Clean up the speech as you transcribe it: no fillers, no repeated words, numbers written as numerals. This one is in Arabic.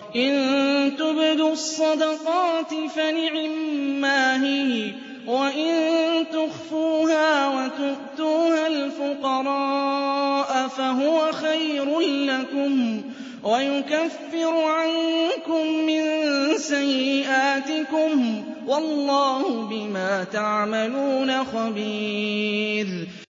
إِن تُبْدُوا الصَّدَقَاتِ فَنِعِمَّا هِيَ وَإِن تُخْفُوهَا وَتُؤْتُوهَا الْفُقَرَاءَ فَهُوَ خَيْرٌ لَّكُمْ وَيُكَفِّرُ عَنكُم مِّن سَيِّئَاتِكُمْ ۗ وَاللَّهُ بِمَا تَعْمَلُونَ خَبِيرٌ